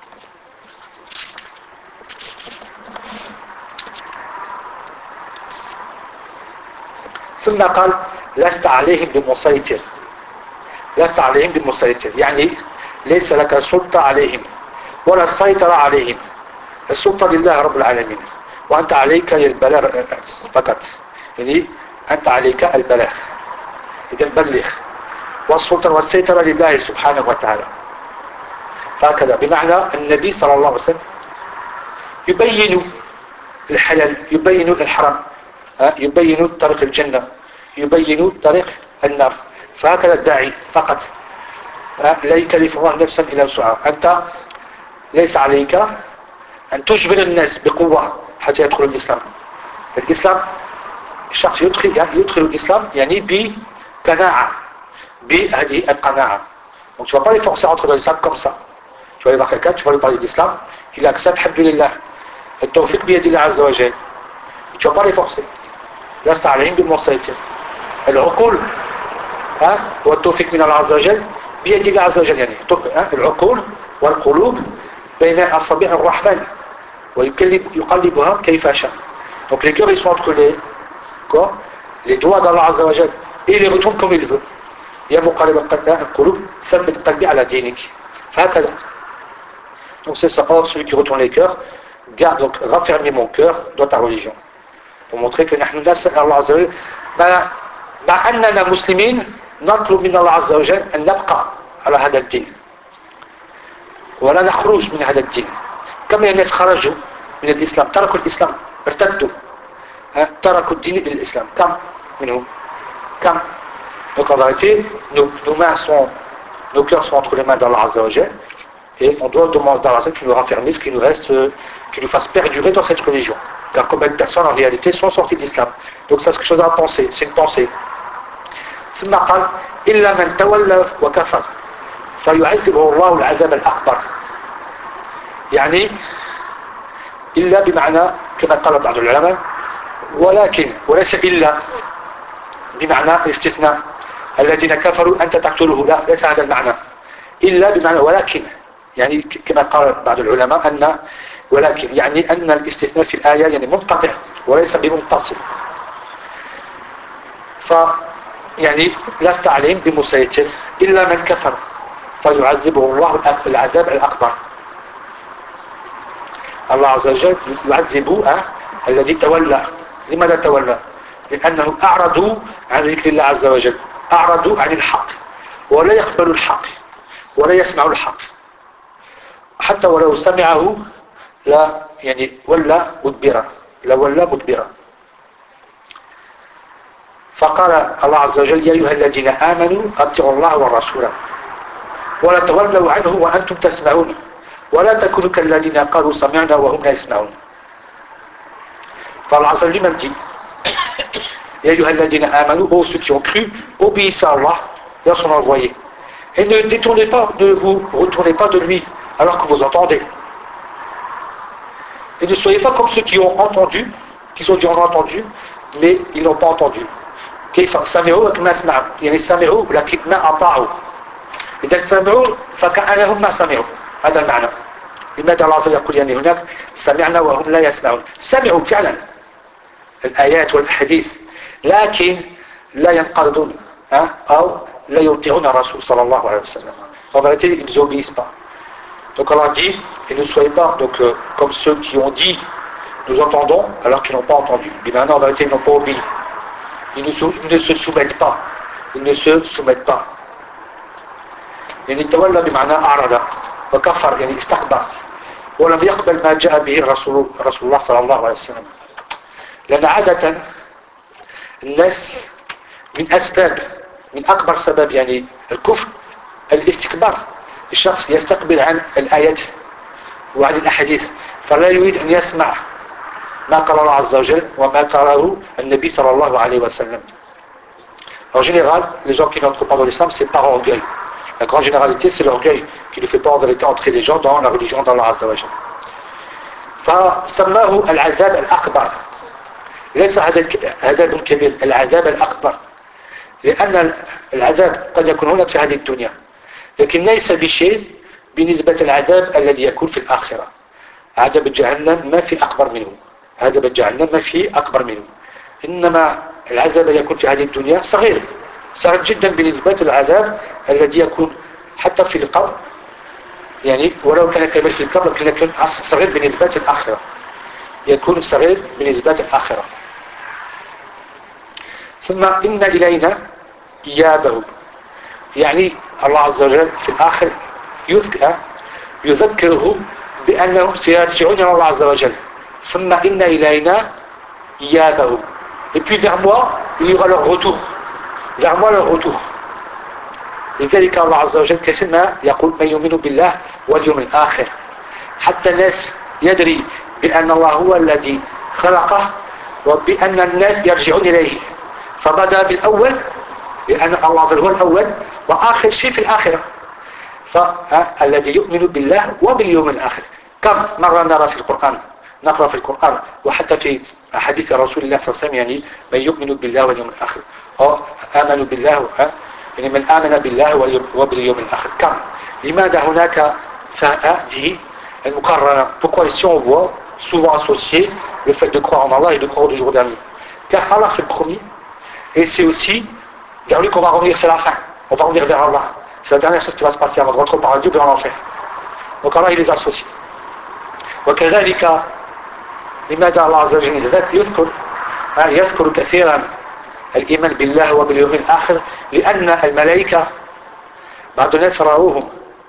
ثم قال لست عليهم بمسيطر لست عليهم بمسيطر يعني ليس لك سلطة عليهم ولا السيطرة عليهم. السلطة لله رب العالمين وأنت عليك البلاغ فقط أنت عليك البلاغ إذا بلغ والسلطة والسيطرة لله سبحانه وتعالى. فهكذا بمعنى النبي صلى الله عليه وسلم يبين الحلال يبين الحرام يبين طريق الجنة يبين طريق النار. فهكذا الداعي فقط لا يكلف الله نفسا إلا وسعها. أنت ليس عليك أن تجبر الناس بقوة حتى يدخل الإسلام. الإسلام الشخص يدخل الإسلام بقناعة بهذه القناعة. Donc tu ne vas pas les forcer à entrer dans l'islam comme ça. Tu vas aller voir quelqu'un, tu vas lui parler d'islam, il accepte, alhamdulillah. التوفيق بيد الله عز وجل. Tu ne vas pas les forcer. لست عليهم بالمسيطر. العقول والتوفيق من الله عز وجل بيد الله عز وجل العقول والقلوب بين أصابع الرحمن ويقلبها كيف شاء. Donc les cœurs ils sont entre les doigts d'Allah Azza wa Jal et il les retourne comme il veut. يا مقلب القلوب ثبت قلبي على دينك. فهكذا. Donc c'est ça. Or celui qui retourne les cœurs garde donc raffermir mon cœur dans ta religion. Pour montrer que نحن نسأل الله عز وجل مع أننا مسلمين نطلب من الله عز وجل أن نبقى على هذا الدين ولا نخرج من هذا الدين. كم الناس خرجوا من الإسلام تركوا الإسلام ارتدوا تركوا الدين للإسلام كم منهم كم. Donc en vérité nos cœurs sont entre les mains d'Allah Azza wa Jal et on doit demander à Allah qui nous raffermisse, qui nous reste, qui nous fasse perdurer dans cette religion. Car combien de personnes en réalité sont sorties de l'islam. Donc ça c'est quelque chose à penser, c'est une pensée. ثم قال إلا من تولى وكفر فيعذبه الله العذاب الأكبر. يعني إلا بمعنى كما قال بعض العلماء ولكن وليس إلا بمعنى الاستثناء الذين كفروا أنت تقتله لا ليس هذا المعنى إلا بمعنى ولكن يعني كما قال بعض العلماء أن ولكن يعني أن الاستثناء في الآية يعني منقطع وليس بمتصل. يعني لست عليهم بمسيطر إلا من كفر فيعذبه الله العذاب الأكبر. الله عز وجل يعذب الذي تولى. لماذا تولى؟ لأنه أعرضوا عن ذكر الله عز وجل أعرضوا عن الحق ولا يقبلوا الحق ولا يسمعوا الحق حتى ولو سمعه لا يعني ولا مدبرا لا ولا مدبرا. فقال الله عز وجل يا أيها الذين آمنوا أطيعوا الله والرسول ولا تولوا عنه وأنتم تسمعون ولا تكونوا كالذين قالوا سمعنا وهم لا يسمعون. فالله عز وجل même dit يا أيها الذين آمنوا ô ceux qui ont cru obéissez à Allah et à son envoyé et ne détournez pas, ne vous retournez pas de lui alors que vous entendez et ne soyez pas comme ceux qui ont entendu qu'ils ont dit on a entendu, mais ils n'ont pas entendu. كيف سمعوا كما سمعوا يعني سمعوا لكن ما أطاعوا إذا سمعوا فكأنهم ما سمعوا هذا المعنى لماذا الله عز وجل يقول يعني هناك سمعنا وهم لا يسمعون سمعوا فعلا الآيات والحديث لكن لا ينقادون أو لا يطيعون الرسول صلى الله عليه وسلم en vérité ils n'obéissent pas donc Allah dit et ne soyez pas donc, comme ceux qui ont dit nous entendons alors qu'ils n'ont pas entendu mais maintenant en vérité ils n'ont pas obéi ils ne se soumettent pas ils ne se soumettent pas يعني تولى بمعنى أعرض وكفر يعني استكبر ولم يقبل ما جاء به رسول الله صلى الله عليه وسلم لأن عادة الناس من أسباب من أكبر سبب يعني الكفر الاستكبار الشخص يستقبل عن الآيات وعن الأحاديث فلا يريد أن يسمع ما قال الله عز وجل وما قاله النبي صلى الله عليه وسلم. En général, les gens qui n'entrent pas dans l'islam, c'est par orgueil. La grande généralité, c'est l'orgueil qui ne fait pas en vérité entrer les gens dans la religion d'Allah Azza wa Jal. فسماه العذاب الأكبر ليس عذاب كبير العذاب الأكبر لأن العذاب قد يكون هناك في هذه الدنيا لكن ليس بشيء بالنسبة للعذاب الذي يكون في الآخرة عذاب جهنم ما في أكبر منه عذاب جهنم ما في أكبر منه إنما العذاب الذي يكون في هذه الدنيا صغير جدا بالنسبة للعذاب الذي يكون حتى في القبر يعني ولو كان كبير في القبر لكن يكون صغير بالنسبة للآخرة يكون صغير بالنسبة للآخرة ثم إن إلينا إيابه يعني الله عز وجل في الآخر يذكرهم بأنهم سيرجعون إلى الله عز وجل ثم إن إلينا إيابه et puis vers moi il y aura leur retour vers moi leur retour لذلك الله عز وجل كثيرا يقول من يؤمن بالله واليوم الآخر حتى الناس يدري بأن الله هو الذي خلقه وبأن الناس يرجعون إليه فبدأ بالأول لأن الله عز وجل هو الأول وآخر شيء في الآخرة فالذي يؤمن بالله وباليوم الآخر كم مرة نقرأ في القرآن وحتى في حديث رسول الله صلى الله عليه وسلم يعني من يؤمن بالله واليوم الآخر آمنوا بالله يعني من آمن بالله وباليوم الآخر كم لماذا هناك هذه المقارنة pourquoi ici on voit souvent associé le fait de croire en Allah et de croire au jour dernier car Allah c'est le premier et c'est aussi vers lui qu'on va revenir, c'est la fin on va revenir vers Allah c'est la dernière chose qui va se passer avant de rentrer au paradis ou dans l'enfer donc Allah il les associe وكذلك لماذا الله عز وجل يذكر كثيرا الإيمان بالله وباليوم الآخر لأن الملائكة بعض الناس رأوهم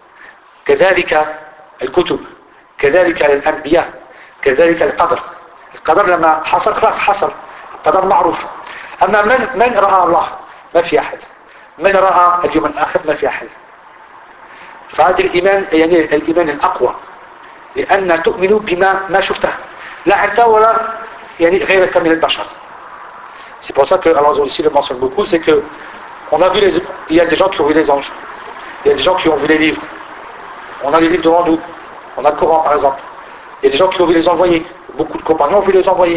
كذلك الكتب كذلك الأنبياء كذلك القدر لما حصل خلاص حصل القدر معروف أما من رأى الله ما في أحد من رأى اليوم الآخر ما في أحد فهذا الإيمان يعني الإيمان الأقوى لأن تؤمنوا بما ما شفته لا أنت ولا يعني غيرك من البشر c'est pour ça que Allah aussi le mentionne beaucoup c'est que on a vu il y a des gens qui ont vu les anges il y a des gens qui ont vu les livres on a les livres devant nous on a le Coran par exemple il y a des gens qui ont vu les envoyés beaucoup de compagnons ont vu les envoyés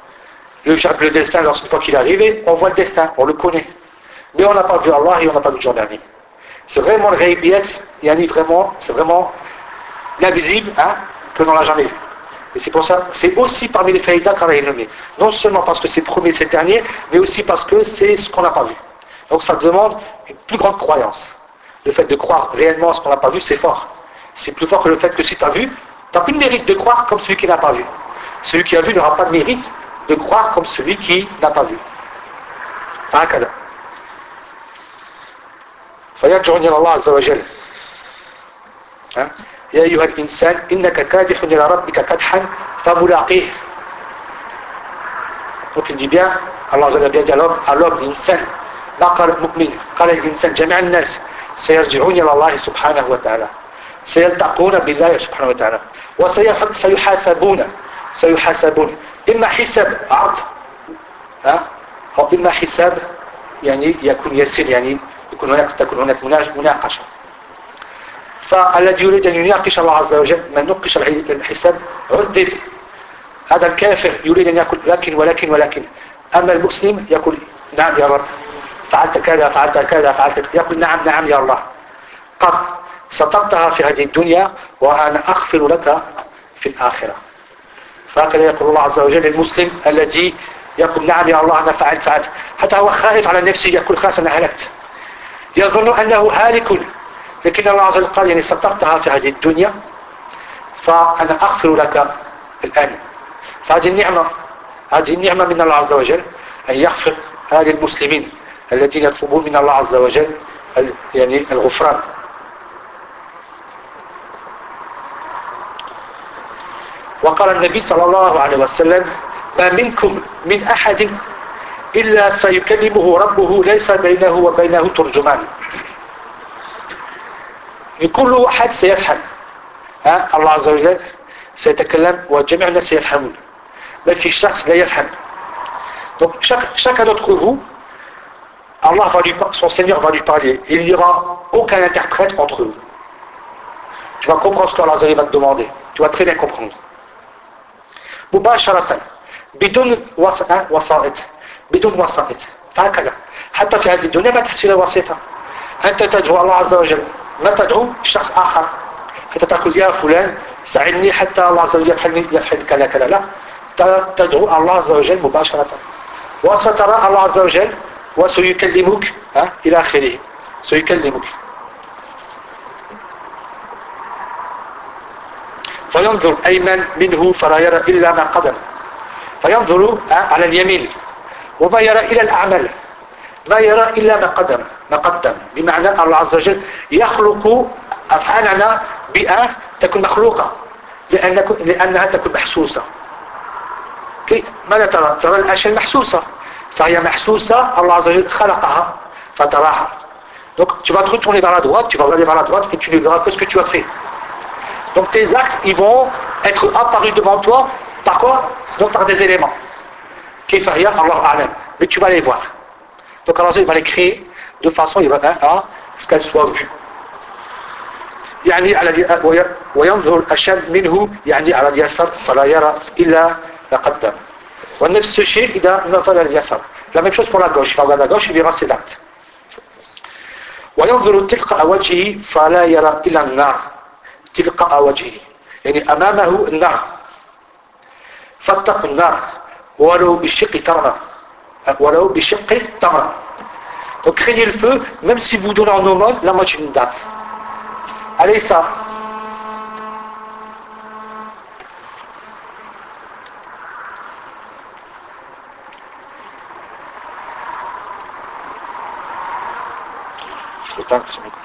le destin lorsqu'une fois qu'il est arrivé on voit le destin on le connaît mais on n'a pas vu Allah et on n'a pas vu le jour dernier c'est vraiment le ghaibiyat yani vraiment c'est vraiment l'invisible que l'on n'a jamais vu. Et c'est pour ça, c'est aussi parmi les faïdas qu'Allah est nommé. Non seulement parce que c'est premier, c'est dernier, mais aussi parce que c'est ce qu'on n'a pas vu. Donc ça demande une plus grande croyance. Le fait de croire réellement à ce qu'on n'a pas vu, c'est fort. C'est plus fort que le fait que si tu as vu, tu n'as plus de mérite de croire comme celui qui n'a pas vu. Celui qui a vu n'aura pas de mérite de croire comme celui qui n'a pas vu. هكذا. فيرجعون إلى الله عز وجل. يا أيها الإنسان إنك كادح إلى ربك كدحا فملاقيه. Donc il dit bien, Allah a bien dit à l'homme, l'insan, ما قال المؤمن قال الإنسان جميع الناس سيرجعون إلى الله سبحانه وتعالى سيلتقون بالله سبحانه وتعالى سيحاسبون إما حساب عرض أو إما حساب يعني يكون يسير يعني تكون هناك مناقشة فالذي يريد أن يناقش الله عز وجل من نقش الحساب عذب هذا الكافر يريد أن يأكل ولكن أما المسلم يقول نعم يا رب فعلت كذا فعلت كذا فعلت كذا، يقول نعم يا الله قد سترتها في هذه الدنيا وأنا أغفر لك في الآخرة. فهكذا يقول الله عز وجل للمسلم الذي يقول نعم يا الله أنا فعلت، حتى هو خائف على نفسه يقول خلاص أنا هلكت، يظن أنه هالك، لكن الله عز وجل قال يعني سترتها في هذه الدنيا فأنا أغفر لك الآن. فهذه النعمة من الله عز وجل أن يغفر هذه المسلمين الذين يطلبون من الله عز وجل يعني الغفران. وقال النبي صلى الله عليه وسلم ما منكم من أحد إلا سيكلمه ربه ليس بينه وبينه ترجمان. كل واحد سيفهم، الله عز وجل سيتكلم وجميع الناس سيفهمون، ما في شخص لا يفهم. Donc chacun d'entre vous, Allah va lui, son Seigneur va lui parler. Il n'y aura aucun interprète entre eux. Tu vas comprendre ce qu'Allah va te demander. Tu vas très bien comprendre. مباشرة بدون وسائط هكذا. حتى في هذه الدنيا ما تحتاج إلى واسطة. أنت تدعو الله عز وجل، ما تدعو شخص آخر حتى تقول يا فلان ساعدني حتى الله عز وجل يفعل كذا كذا، لا، تدعو الله عز وجل مباشرة وسترى الله عز وجل وسيكلمك إلى آخره سيكلمك. فينظر أيمن منه فلا يرى إلا ما قدم، فينظر على اليمين وما يرى إلى الأعمال، ما يرى إلا ما قدم. بمعنى الله عز وجل يخلق أفعالنا بأن تكون مخلوقة لأنها تكون محسوسة. ماذا ترى الأشياء المحسوسة، فهي محسوسة، الله عز وجل خلقها فتراها. Donc tu vas te retourner vers la droite, tu vas regarder vers la droite et tu ne verras que ce que tu as fait. Donc tes actes, ils vont être apparus devant toi par quoi? Donc par des éléments. Kifaya, Allah A'lam. Mais tu vas les voir. Donc Allah va les créer de façon à ce qu'elles soient vues. يعني على وينظر الشاب منه يعني على اليسار فلا يرى إلا ما قدم. ونفس الشيء إذا نظر اليسار. La même chose pour la gauche. Il va regarder la gauche, il verra ses actes. وينظر تلقاء وجهه فلا يرى إلا النار. تلقاء وجهه يعني أمامه النار. فاتقوا النار ولو بشق تمرة. ولو بشق تمرة. Donc craignez le feu, même si vous donnez en aumône la moitié d'une date. Allez ça. Je t'attends sur le coup.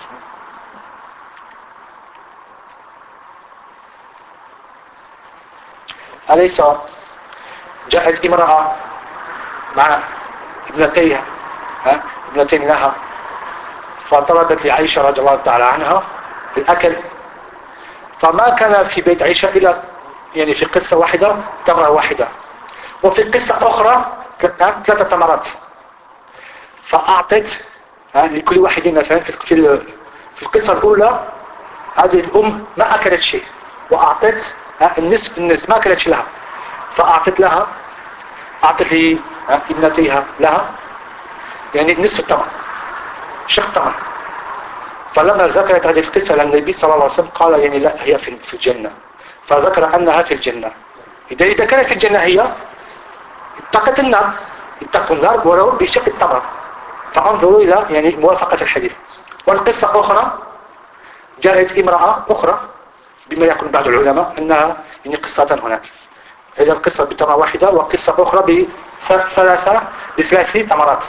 أليس جاءت امرأة مع ابنتين لها فطلبت لعائشة رضي الله تعالى عنها الأكل، فما كان في بيت عائشة إلا يعني في قصة واحدة تمرة واحدة، وفي قصة أخرى 3 تمرات، فأعطت لكل واحد مثلا في القصة الأولى هذه الأم ما أكلت شيء وأعطت النصف ما أكلتش لها، فأعطت لها أعطت لي ابنتيها لها يعني نصف التمر شق تمر. فلما ذكرت هذه القصة للنبي صلى الله عليه وسلم قال يعني لا هي في الجنة، فذكر أنها في الجنة. إذا كانت في الجنة هي اتقت النار، اتقوا النار ولو بشق التمر. فانظروا إلى يعني موافقة الحديث. والقصة أخرى جاءت امرأة أخرى بما يقول بعض العلماء أنها يعني قصة هناك، إذا القصة بتمرة واحدة وقصة أخرى بثلاث تمرات،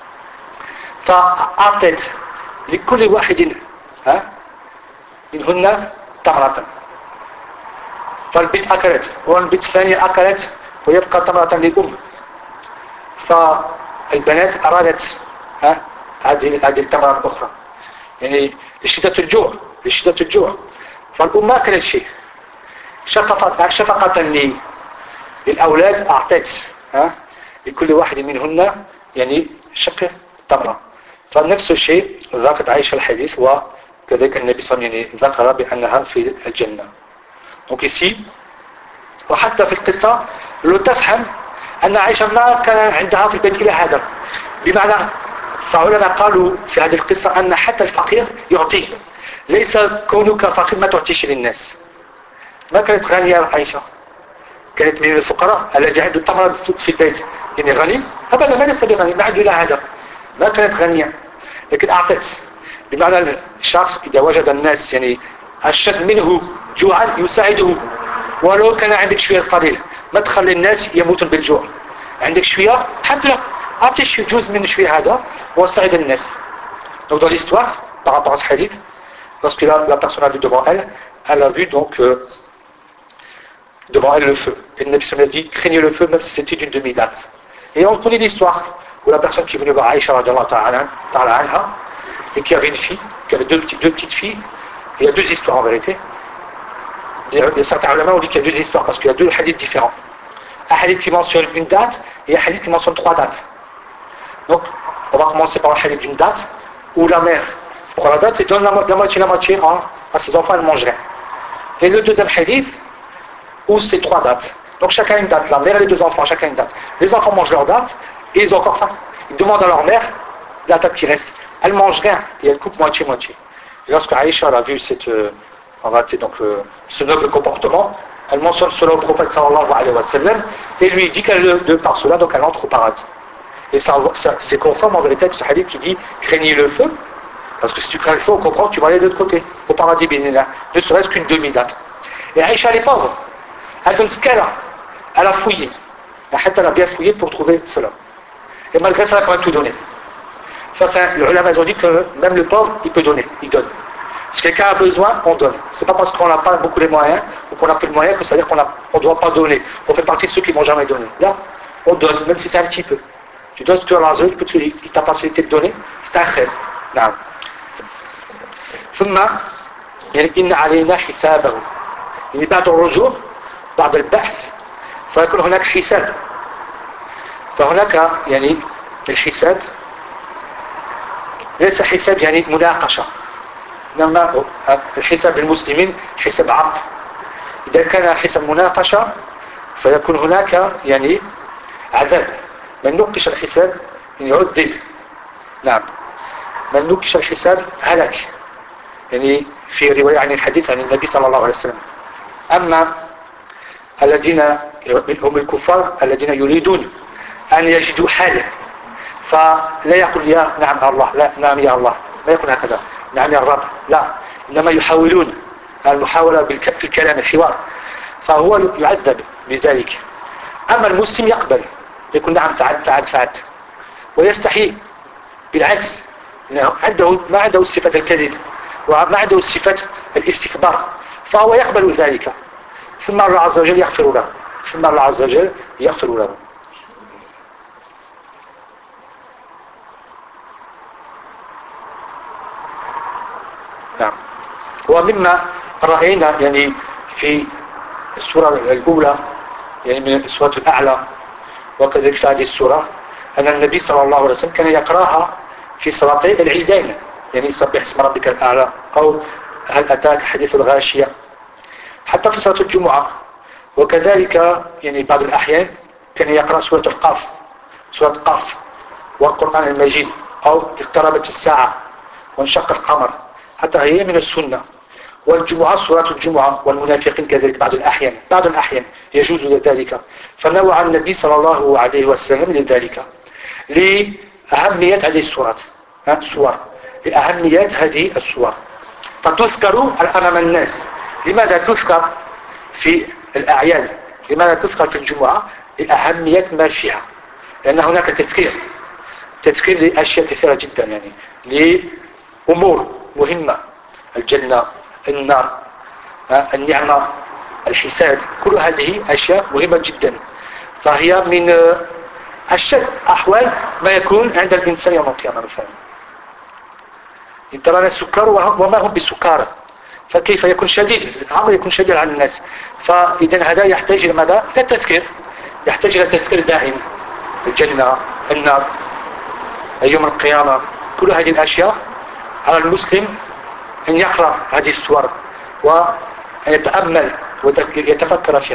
فأعطت لكل واحد منهن تمرة، فالبنت أكلت والبنت الثانية أكلت ويبقى تمرة للأم، فالبنات أرادت هذه التمرة الأخرى يعني لشدة الجوع فالأم ما أكلت شيء، شفقة للأولاد أعطت لكل واحد منهن يعني شق تمرة. فنفس الشيء ذكرت عائشة الحديث وكذلك النبي صلى الله عليه وسلم يعني ذكر بأنها في الجنة. Donc ici وحتى في القصة لو تفهم أن عائشة ما كان عندها في البيت إلى هذا، بمعنى فعلماء قالوا في هذه القصة أن حتى الفقير يعطيه، ليس كونك فقير ما تعطيش للناس. ما كانت غنية عائشة، كانت من الفقراء الذي عنده تمر في البيت، يعني غني أبدا ما ليس بغني، ما عنده إلى هذا، ما كانت غنية، لكن أعطت. بمعنى الشخص إذا وجد الناس يعني أشد منه جوعا يساعده، ولو كان عندك شوية قليل، ما تخلي الناس يموتون بالجوع، عندك شوية حتى لا أعطي جزء من شوية هذا وساعد الناس. Donc dans l'histoire, par rapport à ce hadith, lorsque la personne a vu devant elle, elle a vu donc devant elle le feu. Et le Nabi sallallahu alayhi wa sallam a dit, craignez le feu même si c'était d'une demi-date. Et on connaît l'histoire où la personne qui est venue voir Aïcha radhiyallahu ta'ala anha, et qui avait une fille, qui avait deux petites filles. Il y a deux histoires en vérité. Certains ulama ont dit qu'il y a deux histoires parce qu'il y a deux hadiths différents. Un hadith qui mentionne une date et un hadith qui mentionne 3 dates. Donc, on va commencer par le hadith d'une date où la mère prend la date et donne la moitié à ses enfants, elle mangerait. Et le deuxième hadith où c'est 3 dates. Donc chacun une date. La mère et les 2 enfants, chacun une date. Les enfants mangent leur date et ils ont encore faim. Ils demandent à leur mère la date qui reste. Elle mange rien et elle coupe moitié-moitié. Et lorsque Aïcha a vu ce noble comportement, elle mentionne cela au prophète sallallahu alayhi wa sallam et lui dit qu'elle par cela, donc elle entre au paradis. Et ça c'est conforme en vérité avec ce hadith qui dit craignez le feu, parce que si tu crains le feu, on comprend que tu vas aller de l'autre côté, au paradis, bismillah, ne serait-ce qu'une demi-date. Et Aïcha elle est pauvre, elle donne ce qu'elle a, elle a fouillé, elle a bien fouillé pour trouver cela. Et malgré ça, elle a quand même tout donné. Enfin, les ulama ont dit que même le pauvre, il peut donner, il donne. Si quelqu'un a besoin, on donne. C'est pas parce qu'on n'a pas beaucoup de moyens ou qu'on n'a plus de moyens que ça veut dire qu'on ne doit pas donner. On fait partie de ceux qui ne vont jamais donner. Là, on donne, même si c'est un petit peu. Tu donnes ce que tu as dans il t'a facilité de donner, c'est un khair. نعم. ثم يعني إن علينا حسابه. يعني بعد الرجوع بعد البحث فيكون هناك حساب. فهناك يعني الحساب ليس حساب يعني مناقشة، إنما الحساب للمسلمين حساب عقد. إذا كان حساب مناقشة فيكون هناك يعني عذاب. من نوقش الحساب يعذب. نعم. من نوقش الحساب هلك. يعني في رواية عن الحديث عن النبي صلى الله عليه وسلم. أما الذين هم الكفار الذين يريدون أن يجدوا حاله فلا يقول يا نعم الله، لا نعم يا الله، ما يقول هكذا نعم يا الرب، لا، إنما يحاولون المحاولة في الكلام الحوار، فهو يعذب بذلك. أما المسلم يقبل، يقول نعم تعال فعلت، ويستحي بالعكس، ما عنده صفة الكذب وما عنده صفة الاستكبار، فهو يقبل ذلك. ثم الله عز وجل يغفر له، ثم الله عز وجل يغفر له. نعم. ومما رأينا يعني في السورة الأولى يعني من السورة الأعلى وكذلك في هذه السورة أن النبي صلى الله عليه وسلم كان يقرأها في صلاتي العيدين، يعني سبح اسم ربك الأعلى أو هل أتاك حديث الغاشية، حتى في صلاة الجمعة. وكذلك يعني بعض الأحيان كان يقرأ سورة القاف، سورة قاف والقرآن المجيد، أو اقتربت الساعة وانشق القمر، حتى هي من السنة. والجمعة سورة الجمعة والمنافقين كذلك بعض الأحيان يجوز ذلك. فنوع النبي صلى الله عليه وسلم لذلك لأهمية هذه السور، لأهمية هذه السور، فتذكر أمام الناس. لماذا تذكر في الأعياد؟ لماذا تذكر في الجمعة؟ لأهمية ما فيها، لأن هناك تذكير لأشياء كثيرة جدا، يعني لأمور مهمة، الجنة، النار، النعمة، الحساب، كل هذه أشياء مهمة جدا. فهي من أشد أحوال ما يكون عند الإنسان يوم القيامة. مثلا ترانا السكر وما هم بسكارى، فكيف يكون شديد الأمر، يكون شديد على الناس. فإذا هذا يحتاج إلى ماذا؟ إلى تذكير، يحتاج إلى تذكير دائم، الجنة، النار، يوم القيامة، كل هذه الأشياء على المسلم أن يقرأ هذه السور ويتأمل ويتفكر فيها.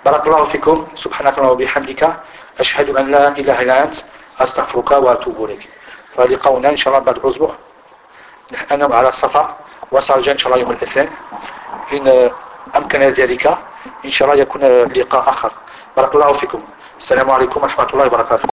بارك الله فيكم. سبحانك اللهم وبحمدك أشهد أن لا إله إلا أنت أستغفرك وأتوب إليك. فلقاؤنا إن شاء الله بعد أسبوع نحن على الصفا وسأرجع إن شاء الله يوم الاثنين إن أمكن ذلك إن شاء الله يكون لقاء آخر. بارك الله فيكم. السلام عليكم ورحمة الله وبركاته.